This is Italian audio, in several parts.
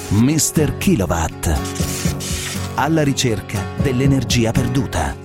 Mr. Kilowatt. Alla ricerca dell'energia perduta.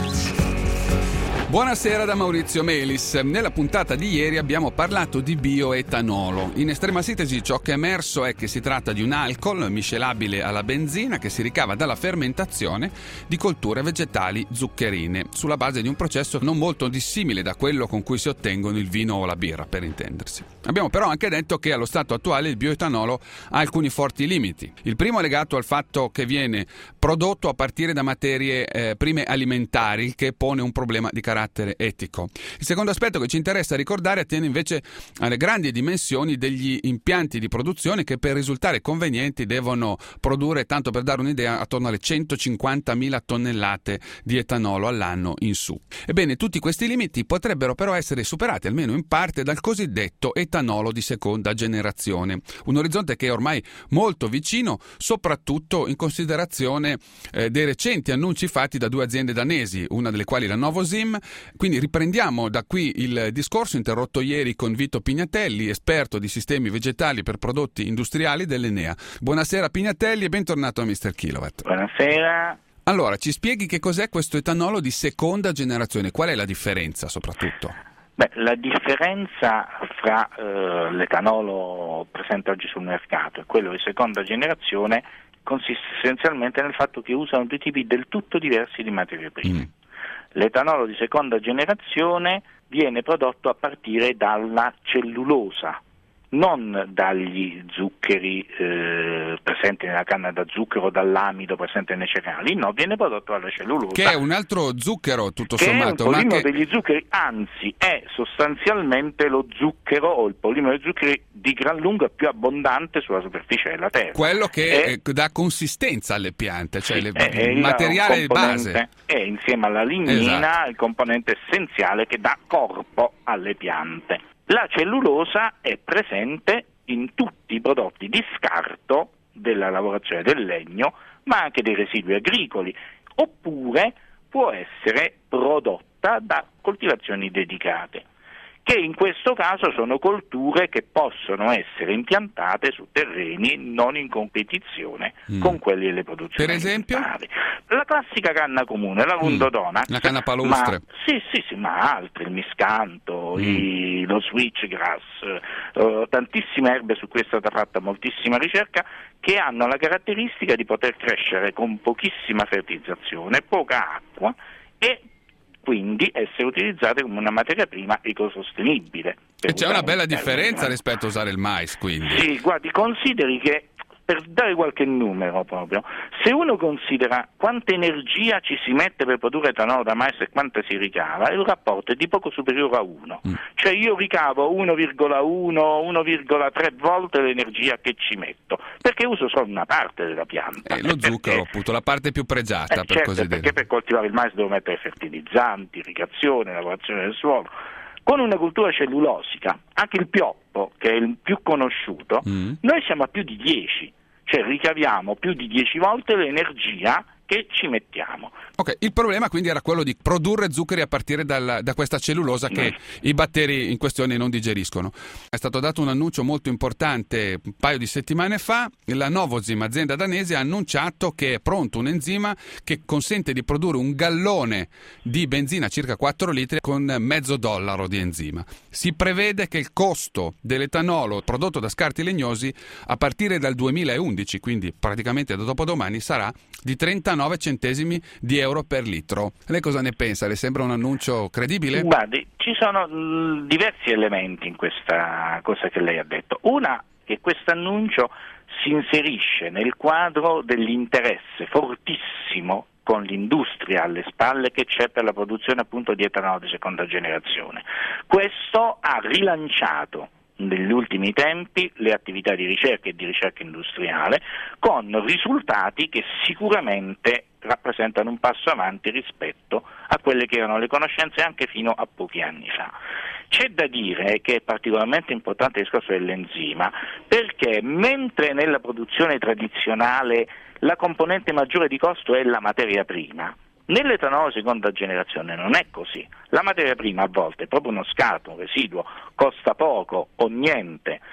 Buonasera da Maurizio Melis. Nella puntata di ieri abbiamo parlato di bioetanolo. In estrema sintesi ciò che è emerso è che si tratta di un alcol miscelabile alla benzina che si ricava dalla fermentazione di colture vegetali zuccherine, sulla base di un processo non molto dissimile da quello con cui si ottengono il vino o la birra, per intendersi. Abbiamo però anche detto che allo stato attuale il bioetanolo ha alcuni forti limiti. Il primo è legato al fatto che viene prodotto a partire da materie prime alimentari, il che pone un problema di carattere etico. Il secondo aspetto che ci interessa ricordare attiene invece alle grandi dimensioni degli impianti di produzione che per risultare convenienti devono produrre, tanto per dare un'idea, attorno alle 150.000 tonnellate di etanolo all'anno in su. Ebbene, tutti questi limiti potrebbero però essere superati almeno in parte dal cosiddetto etanolo di seconda generazione, un orizzonte che è ormai molto vicino, soprattutto in considerazione dei recenti annunci fatti da due aziende danesi, una delle quali la Novozymes. Quindi riprendiamo da qui il discorso interrotto ieri con Vito Pignatelli, esperto di sistemi vegetali per prodotti industriali dell'Enea. Buonasera Pignatelli e bentornato a Mr. Kilowatt. Buonasera. Allora, ci spieghi che cos'è questo etanolo di seconda generazione? Qual è la differenza soprattutto? La differenza fra l'etanolo presente oggi sul mercato e quello di seconda generazione consiste essenzialmente nel fatto che usano due tipi del tutto diversi di materie prime. L'etanolo di seconda generazione viene prodotto a partire dalla cellulosa, non dagli zuccheri presenti nella canna da zucchero, dall'amido presente nei cereali, no, viene prodotto dalla cellulosa. Che è un altro zucchero tutto che sommato. È un polimero degli zuccheri, anzi è sostanzialmente lo zucchero o il polimero dei zuccheri di gran lunga più abbondante sulla superficie della Terra. Quello che dà consistenza alle piante, cioè il il materiale base. È insieme alla lignina il componente essenziale che dà corpo alle piante. La cellulosa è presente in tutti i prodotti di scarto della lavorazione del legno, ma anche dei residui agricoli, oppure può essere prodotta da coltivazioni dedicate, che in questo caso sono colture che possono essere impiantate su terreni non in competizione con quelli delle produzioni. Per esempio? Alimentari. La classica canna comune, la Rundodona. La canna palustre. Ma altri, il miscanto, lo switchgrass, tantissime erbe su cui è stata fatta moltissima ricerca, che hanno la caratteristica di poter crescere con pochissima fertilizzazione, poca acqua e quindi essere utilizzate come una materia prima ecosostenibile. E c'è una bella differenza rispetto a usare il mais, quindi. Sì, guardi, consideri che, per dare qualche numero proprio, se uno considera quanta energia ci si mette per produrre etanolo da mais e quanta si ricava, il rapporto è di poco superiore a 1. Cioè io ricavo 1,1-1,3 volte l'energia che ci metto, perché uso solo una parte della pianta. Lo zucchero, appunto, la parte più pregiata, per così dire. Perché per coltivare il mais devo mettere fertilizzanti, irrigazione, lavorazione del suolo. Con una cultura cellulosica, anche il pioppo, che è il più conosciuto, noi siamo a più di 10, cioè ricaviamo più di 10 volte l'energia che ci mettiamo. Ok, il problema quindi era quello di produrre zuccheri a partire da questa cellulosa che i batteri in questione non digeriscono. È stato dato un annuncio molto importante un paio di settimane fa. La Novozymes, azienda danese, ha annunciato che è pronto un enzima che consente di produrre un gallone di benzina, circa 4 litri, con $0,50 di enzima. Si prevede che il costo dell'etanolo prodotto da scarti legnosi a partire dal 2011, quindi praticamente da dopodomani, sarà di 39 centesimi di euro per litro. Lei cosa ne pensa? Le sembra un annuncio credibile? Guardi, ci sono diversi elementi in questa cosa che lei ha detto. Una, che questo annuncio si inserisce nel quadro dell'interesse fortissimo con l'industria alle spalle che c'è per la produzione appunto di etanolo di seconda generazione. Questo ha rilanciato negli ultimi tempi le attività di ricerca e di ricerca industriale, con risultati che sicuramente rappresentano un passo avanti rispetto a quelle che erano le conoscenze anche fino a pochi anni fa. C'è da dire che è particolarmente importante il discorso dell'enzima, perché mentre nella produzione tradizionale la componente maggiore di costo è la materia prima, nell'etanolo seconda generazione non è così. La materia prima a volte è proprio uno scarto, un residuo, costa poco o niente.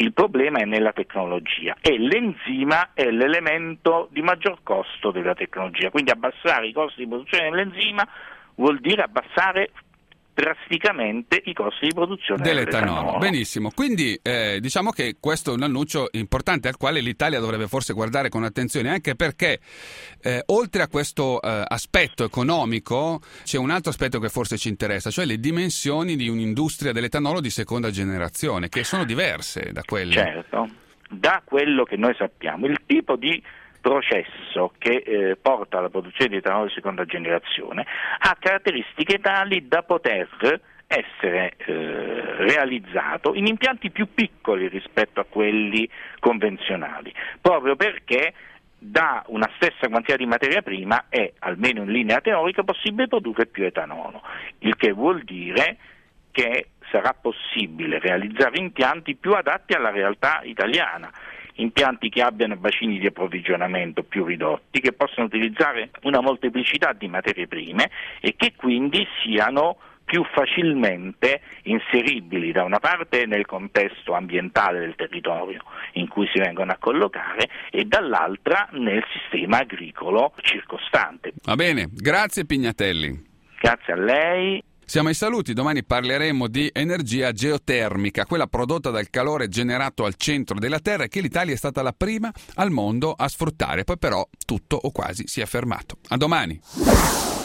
Il problema è nella tecnologia e l'enzima è l'elemento di maggior costo della tecnologia, quindi abbassare i costi di produzione dell'enzima vuol dire abbassare drasticamente i costi di produzione dell'etanolo. Benissimo, quindi diciamo che questo è un annuncio importante al quale l'Italia dovrebbe forse guardare con attenzione, anche perché oltre a questo aspetto economico c'è un altro aspetto che forse ci interessa, cioè le dimensioni di un'industria dell'etanolo di seconda generazione, che sono diverse da quelle. Certo, da quello che noi sappiamo, il tipo di processo che porta alla produzione di etanolo di seconda generazione ha caratteristiche tali da poter essere realizzato in impianti più piccoli rispetto a quelli convenzionali, proprio perché da una stessa quantità di materia prima è, almeno in linea teorica, possibile produrre più etanolo, il che vuol dire che sarà possibile realizzare impianti più adatti alla realtà italiana, impianti che abbiano bacini di approvvigionamento più ridotti, che possano utilizzare una molteplicità di materie prime e che quindi siano più facilmente inseribili da una parte nel contesto ambientale del territorio in cui si vengono a collocare e dall'altra nel sistema agricolo circostante. Va bene, grazie Pignatelli. Grazie a lei. Siamo ai saluti, domani parleremo di energia geotermica, quella prodotta dal calore generato al centro della Terra e che l'Italia è stata la prima al mondo a sfruttare, poi però tutto o quasi si è fermato. A domani!